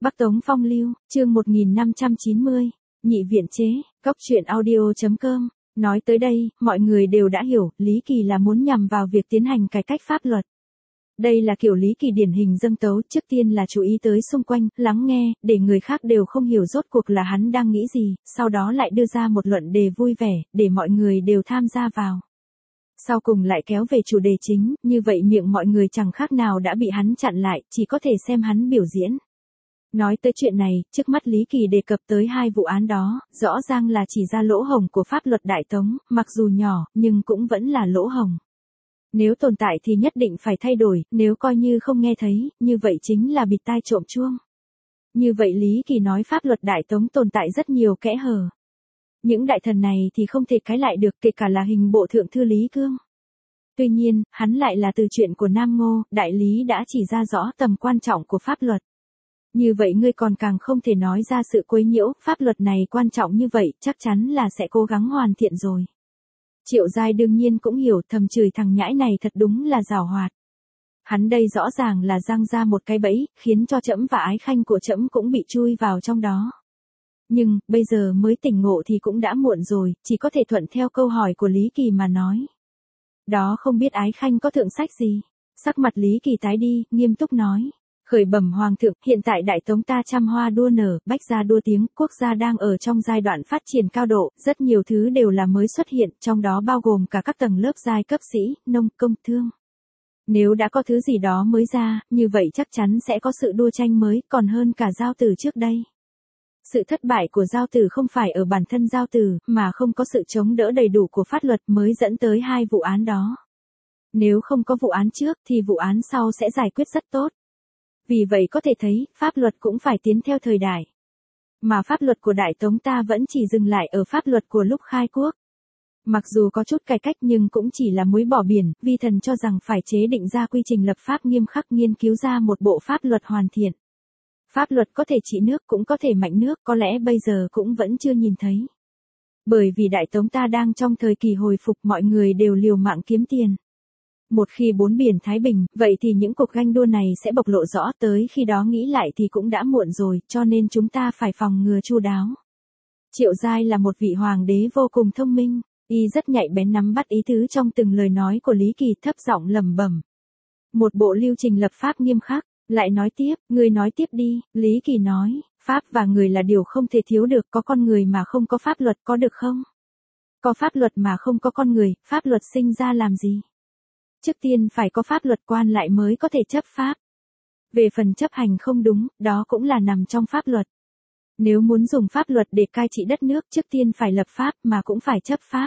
Bắc Tống Phong Lưu, chương 1590, nhị viện chế, Cốc truyện audio.com. Nói tới đây, mọi người đều đã hiểu, Lý Kỳ là muốn nhằm vào việc tiến hành cải cách pháp luật. Đây là kiểu Lý Kỳ điển hình dâng tấu, trước tiên là chú ý tới xung quanh, lắng nghe, để người khác đều không hiểu rốt cuộc là hắn đang nghĩ gì, sau đó lại đưa ra một luận đề vui vẻ, để mọi người đều tham gia vào. Sau cùng lại kéo về chủ đề chính, như vậy miệng mọi người chẳng khác nào đã bị hắn chặn lại, chỉ có thể xem hắn biểu diễn. Nói tới chuyện này, trước mắt Lý Kỳ đề cập tới hai vụ án đó, rõ ràng là chỉ ra lỗ hổng của pháp luật Đại Tống, mặc dù nhỏ, nhưng cũng vẫn là lỗ hổng. Nếu tồn tại thì nhất định phải thay đổi, nếu coi như không nghe thấy, như vậy chính là bịt tai trộm chuông. Như vậy Lý Kỳ nói pháp luật Đại Tống tồn tại rất nhiều kẽ hở. Những đại thần này thì không thể cãi lại được, kể cả là hình bộ thượng thư Lý Cương. Tuy nhiên, hắn lại là từ chuyện của Nam Ngô, đại lý đã chỉ ra rõ tầm quan trọng của pháp luật. Như vậy ngươi còn càng không thể nói ra sự quấy nhiễu, pháp luật này quan trọng như vậy, chắc chắn là sẽ cố gắng hoàn thiện rồi. Triệu Giai đương nhiên cũng hiểu, thầm chửi thằng nhãi này thật đúng là giàu hoạt. Hắn đây rõ ràng là giăng ra một cái bẫy, khiến cho trẫm và ái khanh của trẫm cũng bị chui vào trong đó. Nhưng, bây giờ mới tỉnh ngộ thì cũng đã muộn rồi, chỉ có thể thuận theo câu hỏi của Lý Kỳ mà nói. Đó không biết ái khanh có thượng sách gì? Sắc mặt Lý Kỳ tái đi, nghiêm túc nói. Khởi bẩm hoàng thượng, hiện tại Đại Tống ta trăm hoa đua nở, bách gia đua tiếng, quốc gia đang ở trong giai đoạn phát triển cao độ, rất nhiều thứ đều là mới xuất hiện, trong đó bao gồm cả các tầng lớp giai cấp sĩ, nông, công, thương. Nếu đã có thứ gì đó mới ra, như vậy chắc chắn sẽ có sự đua tranh mới, còn hơn cả Giao Tử trước đây. Sự thất bại của Giao Tử không phải ở bản thân Giao Tử, mà không có sự chống đỡ đầy đủ của pháp luật mới dẫn tới hai vụ án đó. Nếu không có vụ án trước thì vụ án sau sẽ giải quyết rất tốt. Vì vậy có thể thấy, pháp luật cũng phải tiến theo thời đại. Mà pháp luật của Đại Tống ta vẫn chỉ dừng lại ở pháp luật của lúc khai quốc. Mặc dù có chút cải cách nhưng cũng chỉ là muối bỏ biển, vi thần cho rằng phải chế định ra quy trình lập pháp nghiêm khắc, nghiên cứu ra một bộ pháp luật hoàn thiện. Pháp luật có thể trị nước cũng có thể mạnh nước, có lẽ bây giờ cũng vẫn chưa nhìn thấy. Bởi vì Đại Tống ta đang trong thời kỳ hồi phục, mọi người đều liều mạng kiếm tiền. Một khi bốn biển thái bình, vậy thì những cuộc ganh đua này sẽ bộc lộ rõ, tới khi đó nghĩ lại thì cũng đã muộn rồi, cho nên chúng ta phải phòng ngừa chu đáo. Triệu Giai là một vị hoàng đế vô cùng thông minh, y rất nhạy bén nắm bắt ý tứ trong từng lời nói của Lý Kỳ, thấp giọng lẩm bẩm. Một bộ lưu trình lập pháp nghiêm khắc, lại nói tiếp, người nói tiếp đi, Lý Kỳ nói, pháp và người là điều không thể thiếu được, có con người mà không có pháp luật có được không? Có pháp luật mà không có con người, pháp luật sinh ra làm gì? Trước tiên phải có pháp luật quan lại mới có thể chấp pháp. Về phần chấp hành không đúng, đó cũng là nằm trong pháp luật. Nếu muốn dùng pháp luật để cai trị đất nước, trước tiên phải lập pháp mà cũng phải chấp pháp.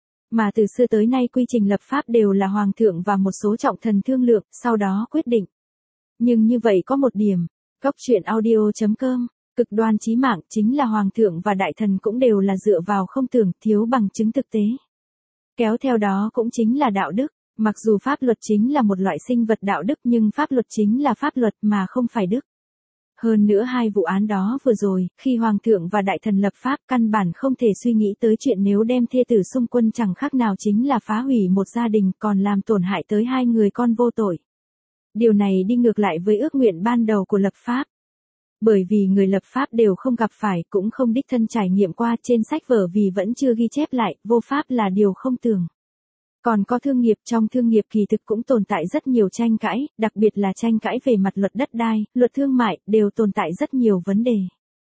Mà từ xưa tới nay quy trình lập pháp đều là hoàng thượng và một số trọng thần thương lượng, sau đó quyết định. Nhưng như vậy có một điểm, Cốc truyện audio.com, cực đoan chí mạng chính là hoàng thượng và đại thần cũng đều là dựa vào không tưởng, thiếu bằng chứng thực tế. Kéo theo đó cũng chính là đạo đức. Mặc dù pháp luật chính là một loại sinh vật đạo đức nhưng pháp luật chính là pháp luật mà không phải đức. Hơn nữa hai vụ án đó vừa rồi, khi hoàng thượng và đại thần lập pháp căn bản không thể suy nghĩ tới chuyện nếu đem thê tử xung quân chẳng khác nào chính là phá hủy một gia đình còn làm tổn hại tới hai người con vô tội. Điều này đi ngược lại với ước nguyện ban đầu của lập pháp. Bởi vì người lập pháp đều không gặp phải cũng không đích thân trải nghiệm qua trên sách vở vì vẫn chưa ghi chép lại, vô pháp là điều không tưởng. Còn có thương nghiệp, trong thương nghiệp kỳ thực cũng tồn tại rất nhiều tranh cãi, đặc biệt là tranh cãi về mặt luật đất đai, luật thương mại, đều tồn tại rất nhiều vấn đề.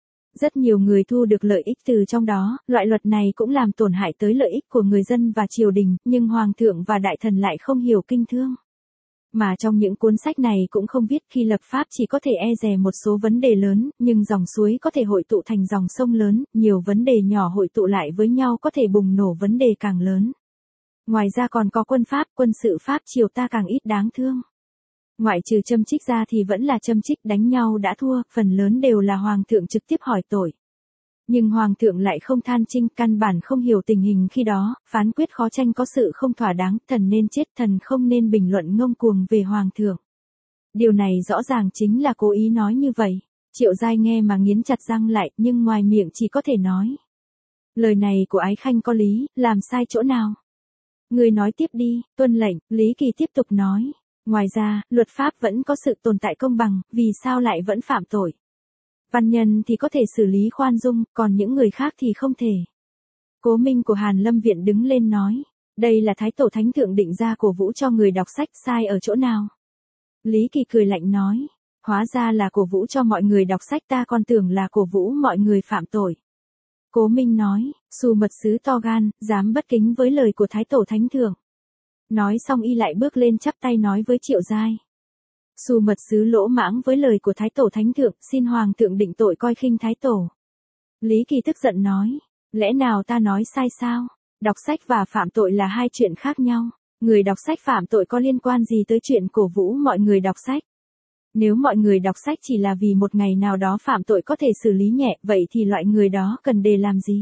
Rất nhiều người thu được lợi ích từ trong đó, loại luật này cũng làm tổn hại tới lợi ích của người dân và triều đình, nhưng hoàng thượng và đại thần lại không hiểu kinh thương. Mà trong những cuốn sách này cũng không viết khi lập pháp chỉ có thể e dè một số vấn đề lớn, nhưng dòng suối có thể hội tụ thành dòng sông lớn, nhiều vấn đề nhỏ hội tụ lại với nhau có thể bùng nổ vấn đề càng lớn. Ngoài ra còn có quân pháp, quân sự pháp triều ta càng ít đáng thương. Ngoại trừ châm chích ra thì vẫn là châm chích, đánh nhau đã thua, phần lớn đều là hoàng thượng trực tiếp hỏi tội. Nhưng hoàng thượng lại không than trinh, căn bản không hiểu tình hình khi đó, phán quyết khó tranh có sự không thỏa đáng, thần nên chết, thần không nên bình luận ngông cuồng về hoàng thượng. Điều này rõ ràng chính là cố ý nói như vậy. Triệu Giai nghe mà nghiến chặt răng lại, nhưng ngoài miệng chỉ có thể nói. Lời này của ái khanh có lý, làm sai chỗ nào? Người nói tiếp đi, tuân lệnh, Lý Kỳ tiếp tục nói. Ngoài ra, luật pháp vẫn có sự tồn tại công bằng, vì sao lại vẫn phạm tội? Văn nhân thì có thể xử lý khoan dung, còn những người khác thì không thể. Cố minh của Hàn Lâm Viện đứng lên nói. Đây là Thái Tổ Thánh Thượng định ra cổ vũ cho người đọc sách, sai ở chỗ nào? Lý Kỳ cười lạnh nói. Hóa ra là cổ vũ cho mọi người đọc sách, ta còn tưởng là cổ vũ mọi người phạm tội. Cố minh nói, Xu mật sứ to gan, dám bất kính với lời của Thái Tổ Thánh Thượng. Nói xong y lại bước lên chắp tay nói với Triệu Giai. Xu mật sứ lỗ mãng với lời của Thái Tổ Thánh Thượng, xin Hoàng thượng định tội coi khinh Thái Tổ. Lý Kỳ tức giận nói, lẽ nào ta nói sai sao? Đọc sách và phạm tội là hai chuyện khác nhau. Người đọc sách phạm tội có liên quan gì tới chuyện cổ vũ mọi người đọc sách? Nếu mọi người đọc sách chỉ là vì một ngày nào đó phạm tội có thể xử lý nhẹ, vậy thì loại người đó cần để làm gì?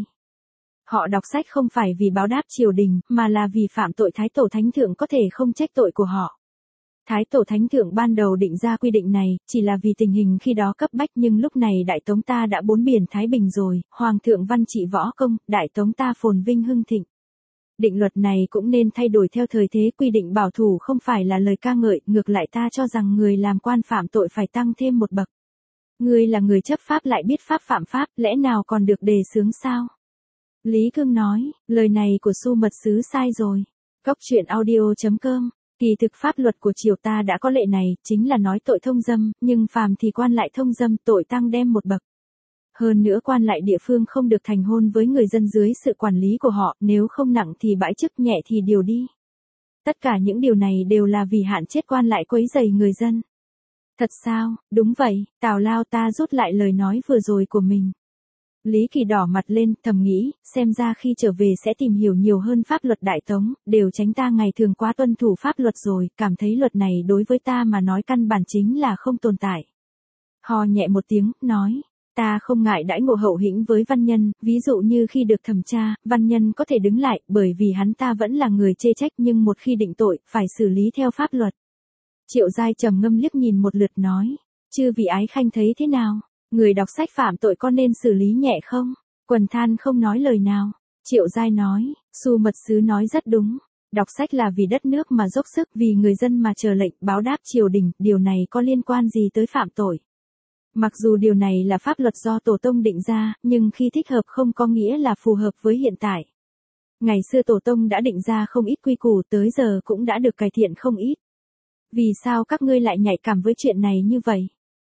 Họ đọc sách không phải vì báo đáp triều đình, mà là vì phạm tội. Thái Tổ Thánh Thượng có thể không trách tội của họ. Thái Tổ Thánh Thượng ban đầu định ra quy định này, chỉ là vì tình hình khi đó cấp bách, nhưng lúc này Đại Tống ta đã bốn biển Thái Bình rồi, Hoàng thượng văn trị võ công, Đại Tống ta phồn vinh hưng thịnh. Định luật này cũng nên thay đổi theo thời thế, quy định bảo thủ không phải là lời ca ngợi, ngược lại ta cho rằng người làm quan phạm tội phải tăng thêm một bậc. Ngươi là người chấp pháp lại biết pháp phạm pháp, lẽ nào còn được đề xướng sao? Lý Cương nói, lời này của Xu mật sứ sai rồi. Góc truyện audio.com. Kỳ thực pháp luật của triều ta đã có lệ này, chính là nói tội thông dâm, nhưng phàm thì quan lại thông dâm, tội tăng đem một bậc. Hơn nữa quan lại địa phương không được thành hôn với người dân dưới sự quản lý của họ, nếu không nặng thì bãi chức, nhẹ thì điều đi. Tất cả những điều này đều là vì hạn chế quan lại quấy rầy người dân. Thật sao? Đúng vậy, Tào Lao, ta rút lại lời nói vừa rồi của mình. Lý Kỳ đỏ mặt lên, thầm nghĩ, xem ra khi trở về sẽ tìm hiểu nhiều hơn pháp luật Đại Tống, đều tránh ta ngày thường quá tuân thủ pháp luật rồi, cảm thấy luật này đối với ta mà nói căn bản chính là không tồn tại. Ho nhẹ một tiếng, nói, ta không ngại đãi ngộ hậu hĩnh với văn nhân, ví dụ như khi được thẩm tra, văn nhân có thể đứng lại, bởi vì hắn ta vẫn là người chê trách, nhưng một khi định tội, phải xử lý theo pháp luật. Triệu Giai trầm ngâm liếc nhìn một lượt nói, chư vị ái khanh thấy thế nào? Người đọc sách phạm tội có nên xử lý nhẹ không? Quần than không nói lời nào. Triệu Giai nói, Xu mật sứ nói rất đúng. Đọc sách là vì đất nước mà dốc sức, vì người dân mà chờ lệnh, báo đáp triều đình, điều này có liên quan gì tới phạm tội? Mặc dù điều này là pháp luật do Tổ Tông định ra, nhưng khi thích hợp không có nghĩa là phù hợp với hiện tại. Ngày xưa Tổ Tông đã định ra không ít quy củ, tới giờ cũng đã được cải thiện không ít. Vì sao các ngươi lại nhạy cảm với chuyện này như vậy?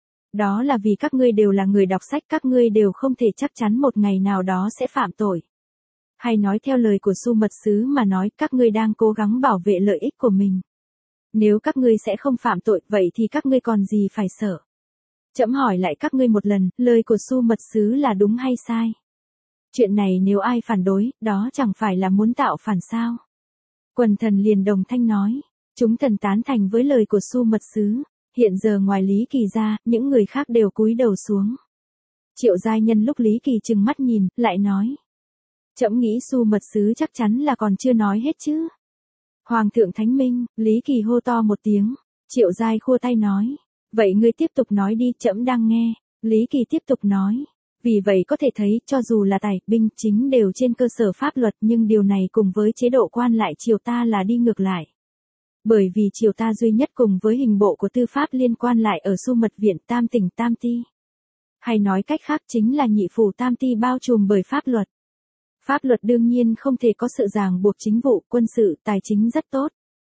Đó là vì các ngươi đều là người đọc sách, các ngươi đều không thể chắc chắn một ngày nào đó sẽ phạm tội. Hay nói theo lời của Xu mật sứ mà nói, các ngươi đang cố gắng bảo vệ lợi ích của mình. Nếu các ngươi sẽ không phạm tội, vậy thì các ngươi còn gì phải sợ? Trẫm hỏi lại các ngươi một lần, lời của Xu mật sứ là đúng hay sai? Chuyện này nếu ai phản đối, đó chẳng phải là muốn tạo phản sao? Quần thần liền đồng thanh nói, chúng thần tán thành với lời của Xu mật sứ. Hiện giờ ngoài Lý Kỳ ra, những người khác đều cúi đầu xuống. Triệu Giai nhân lúc Lý Kỳ trừng mắt nhìn, lại nói. Trẫm nghĩ Xu mật sứ chắc chắn là còn chưa nói hết chứ. Hoàng thượng thánh minh, Lý Kỳ hô to một tiếng. Triệu Giai khua tay nói. Vậy ngươi tiếp tục nói đi, trẫm đang nghe. Lý Kỳ tiếp tục nói. Vì vậy có thể thấy, cho dù là tài, binh, chính đều trên cơ sở pháp luật, nhưng điều này cùng với chế độ quan lại triều ta là đi ngược lại. Bởi vì triều ta duy nhất cùng với hình bộ của tư pháp liên quan lại ở Xu mật viện tam tỉnh tam ti. Hay nói cách khác chính là nhị phủ tam ti bao trùm bởi pháp luật. Pháp luật đương nhiên không thể có sự ràng buộc chính vụ, quân sự, tài chính rất tốt.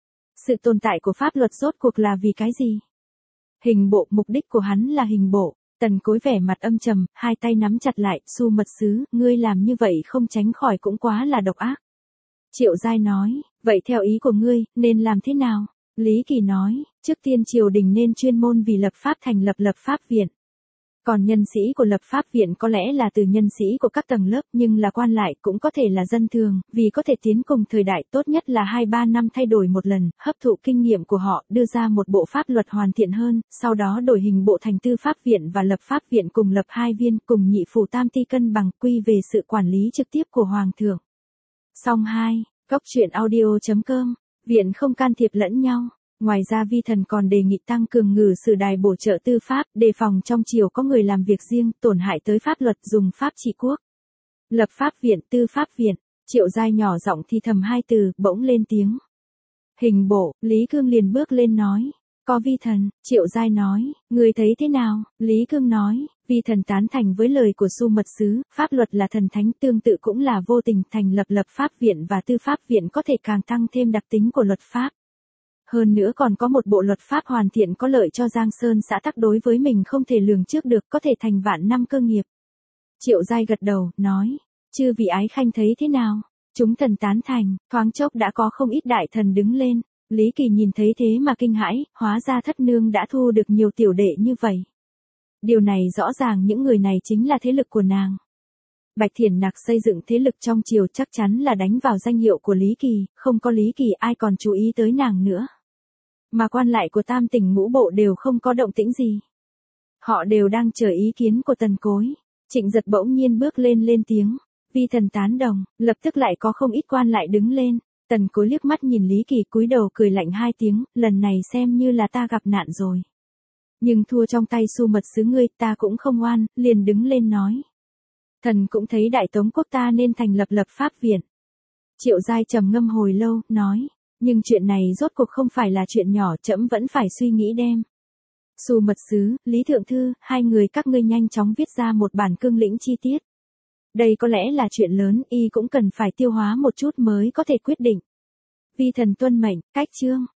Sự tồn tại của pháp luật rốt cuộc là vì cái gì? Hình bộ, mục đích của hắn là hình bộ. Tần Cối vẻ mặt âm trầm, hai tay nắm chặt lại, Xu mật sứ, ngươi làm như vậy không tránh khỏi cũng quá là độc ác. Triệu Giai nói, vậy theo ý của ngươi, nên làm thế nào? Lý Kỳ nói, trước tiên triều đình nên chuyên môn vì lập pháp thành lập pháp viện. Còn nhân sĩ của lập pháp viện có lẽ là từ nhân sĩ của các tầng lớp, nhưng là quan lại cũng có thể là dân thường, vì có thể tiến cùng thời đại, tốt nhất là 2-3 năm thay đổi một lần, hấp thụ kinh nghiệm của họ, đưa ra một bộ pháp luật hoàn thiện hơn, sau đó đổi hình bộ thành tư pháp viện và lập pháp viện cùng lập hai viên, cùng nhị phủ tam ti cân bằng, quy về sự quản lý trực tiếp của Hoàng thượng. Song 2. Góc truyện audio.com. Viện không can thiệp lẫn nhau. Ngoài ra vi thần còn đề nghị tăng cường ngự sử đài bổ trợ tư pháp, đề phòng trong triều có người làm việc riêng, tổn hại tới pháp luật, dùng pháp trị quốc. Lập pháp viện, tư pháp viện. Triệu Giai nhỏ giọng thì thầm hai từ, bỗng lên tiếng. Hình bộ, Lý Cương liền bước lên nói. Có vi thần, Triệu Giai nói, người thấy thế nào? Lý Cương nói, vi thần tán thành với lời của Su Mật Sứ, pháp luật là thần thánh tương tự cũng là vô tình, thành lập pháp viện và tư pháp viện có thể càng tăng thêm đặc tính của luật pháp. Hơn nữa còn có một bộ luật pháp hoàn thiện có lợi cho Giang Sơn xã tắc đối với mình không thể lường trước được, có thể thành vạn năm cơ nghiệp. Triệu Giai gật đầu, nói, chư vị ái khanh thấy thế nào? Chúng thần tán thành, thoáng chốc đã có không ít đại thần đứng lên. Lý Kỳ nhìn thấy thế mà kinh hãi, hóa ra thất nương đã thu được nhiều tiểu đệ như vậy. Điều này rõ ràng những người này chính là thế lực của nàng. Bạch Thiển Nặc xây dựng thế lực trong triều chắc chắn là đánh vào danh hiệu của Lý Kỳ, không có Lý Kỳ ai còn chú ý tới nàng nữa. Mà quan lại của Tam Tỉnh Ngũ Bộ đều không có động tĩnh gì. Họ đều đang chờ ý kiến của Tần Cối. Trịnh Giật bỗng nhiên bước lên tiếng, vi thần tán đồng, lập tức lại có không ít quan lại đứng lên. Tần Cối liếc mắt nhìn Lý Kỳ cúi đầu cười lạnh hai tiếng, lần này xem như là ta gặp nạn rồi. Nhưng thua trong tay Su Mật Sứ ngươi, ta cũng không oan, liền đứng lên nói. Thần cũng thấy Đại Tống quốc ta nên thành lập pháp viện. Triệu Giai trầm ngâm hồi lâu, nói, nhưng chuyện này rốt cuộc không phải là chuyện nhỏ, trẫm vẫn phải suy nghĩ đem. Su Mật Sứ, Lý Thượng Thư, hai người các ngươi nhanh chóng viết ra một bản cương lĩnh chi tiết. Đây có lẽ là chuyện lớn, y cũng cần phải tiêu hóa một chút mới có thể quyết định. Vi thần tuân mệnh, cách chương.